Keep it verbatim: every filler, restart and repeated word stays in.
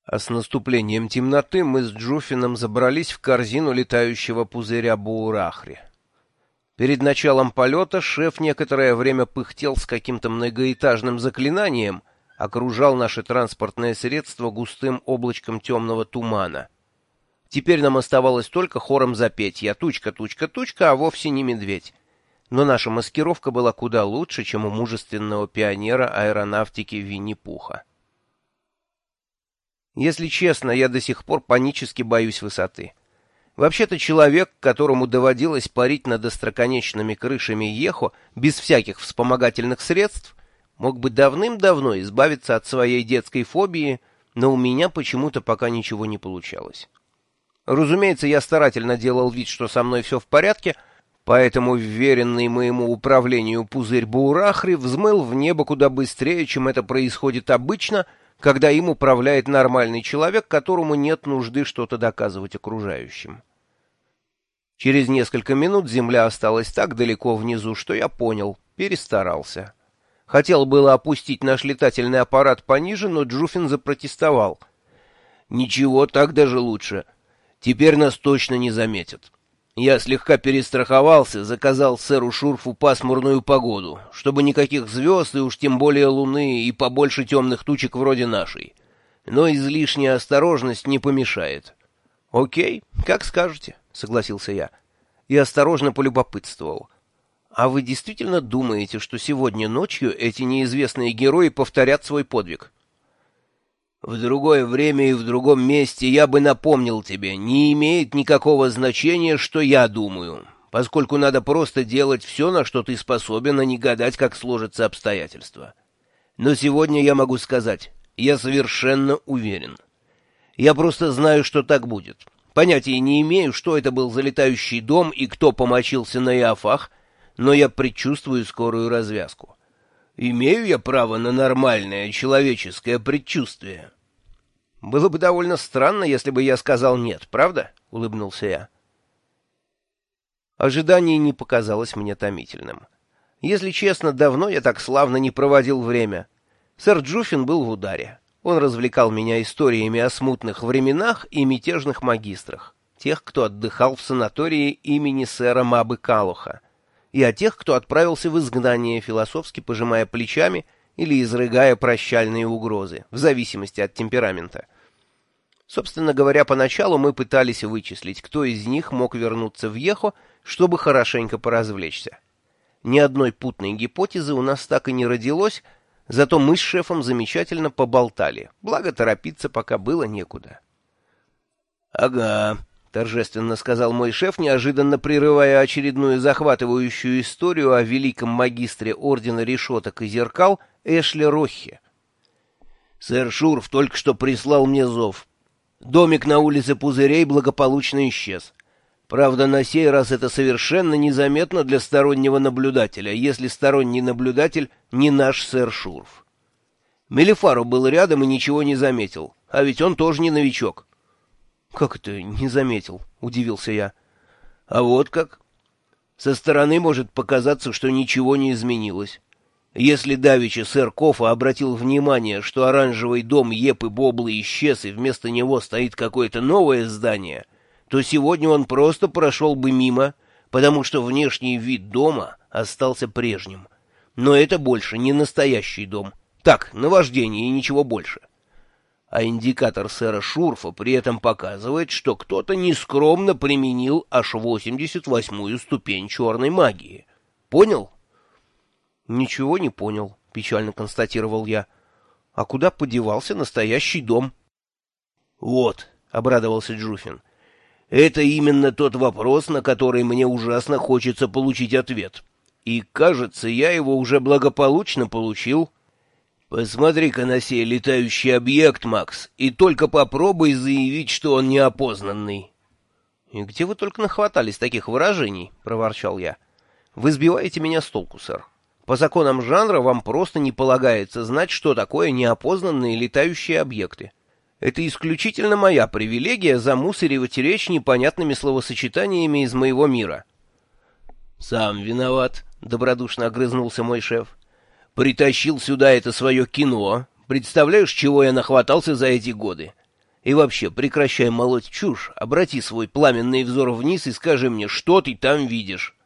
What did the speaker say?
А с наступлением темноты мы с Джуфином забрались в корзину летающего пузыря Буурахри. Перед началом полета шеф некоторое время пыхтел с каким-то многоэтажным заклинанием, окружал наше транспортное средство густым облачком темного тумана. Теперь нам оставалось только хором запеть «Я тучка, тучка, тучка, а вовсе не медведь». Но наша маскировка была куда лучше, чем у мужественного пионера аэронавтики Винни-Пуха. Если честно, я до сих пор панически боюсь высоты. Вообще-то человек, которому доводилось парить над остроконечными крышами Ехо без всяких вспомогательных средств, мог бы давным-давно избавиться от своей детской фобии, но у меня почему-то пока ничего не получалось. Разумеется, я старательно делал вид, что со мной все в порядке, поэтому вверенный моему управлению пузырь Буурахри взмыл в небо куда быстрее, чем это происходит обычно, когда им управляет нормальный человек, которому нет нужды что-то доказывать окружающим. Через несколько минут земля осталась так далеко внизу, что я понял, перестарался. Хотел было опустить наш летательный аппарат пониже, но Джуфин запротестовал. «Ничего, так даже лучше. Теперь нас точно не заметят. Я слегка перестраховался, заказал сэру Шурфу пасмурную погоду, чтобы никаких звезд и уж тем более луны и побольше темных тучек вроде нашей. Но излишняя осторожность не помешает». «Окей, как скажете», — согласился я. И осторожно полюбопытствовал. «А вы действительно думаете, что сегодня ночью эти неизвестные герои повторят свой подвиг?» «В другое время и в другом месте я бы напомнил тебе, не имеет никакого значения, что я думаю, поскольку надо просто делать все, на что ты способен, а не гадать, как сложатся обстоятельства. Но сегодня я могу сказать, я совершенно уверен. Я просто знаю, что так будет. Понятия не имею, что это был за летающий дом и кто помочился на Иофах, но я предчувствую скорую развязку. Имею я право на нормальное человеческое предчувствие?» «Было бы довольно странно, если бы я сказал «нет», правда?» — улыбнулся я. Ожидание не показалось мне томительным. Если честно, давно я так славно не проводил время. Сэр Джуфин был в ударе. Он развлекал меня историями о смутных временах и мятежных магистрах, тех, кто отдыхал в санатории имени сэра Мабы Калуха, и о тех, кто отправился в изгнание, философски пожимая плечами или изрыгая прощальные угрозы, в зависимости от темперамента. Собственно говоря, поначалу мы пытались вычислить, кто из них мог вернуться в Ехо, чтобы хорошенько поразвлечься. Ни одной путной гипотезы у нас так и не родилось, зато мы с шефом замечательно поболтали, благо торопиться пока было некуда. «Ага», — торжественно сказал мой шеф, неожиданно прерывая очередную захватывающую историю о великом магистре Ордена Решеток и Зеркал Эшли Рохе. «Сэр Шурф только что прислал мне зов. Домик на улице Пузырей благополучно исчез. Правда, на сей раз это совершенно незаметно для стороннего наблюдателя, если сторонний наблюдатель не наш сэр Шурф. Мелифаро был рядом и ничего не заметил, а ведь он тоже не новичок». «Как это не заметил?» — удивился я. «А вот как. Со стороны может показаться, что ничего не изменилось. Если давеча сэр Кофа обратил внимание, что оранжевый дом Епы Боблы исчез и вместо него стоит какое-то новое здание, то сегодня он просто прошел бы мимо, потому что внешний вид дома остался прежним. Но это больше не настоящий дом. Так, наваждение и ничего больше. А индикатор сэра Шурфа при этом показывает, что кто-то нескромно применил аж восемьдесят восьмую ступень черной магии. Понял?» «Ничего не понял», — печально констатировал я. «А куда подевался настоящий дом?» «Вот», — обрадовался Джуфин, — «это именно тот вопрос, на который мне ужасно хочется получить ответ. И, кажется, я его уже благополучно получил. Посмотри-ка на сей летающий объект, Макс, и только попробуй заявить, что он неопознанный». «И где вы только нахватались таких выражений?» — проворчал я. «Вы сбиваете меня с толку, сэр. По законам жанра вам просто не полагается знать, что такое неопознанные летающие объекты. Это исключительно моя привилегия замусоривать речь непонятными словосочетаниями из моего мира». «Сам виноват», — добродушно огрызнулся мой шеф. «Притащил сюда это свое кино. Представляешь, чего я нахватался за эти годы? И вообще, прекращай молоть чушь, обрати свой пламенный взор вниз и скажи мне, что ты там видишь.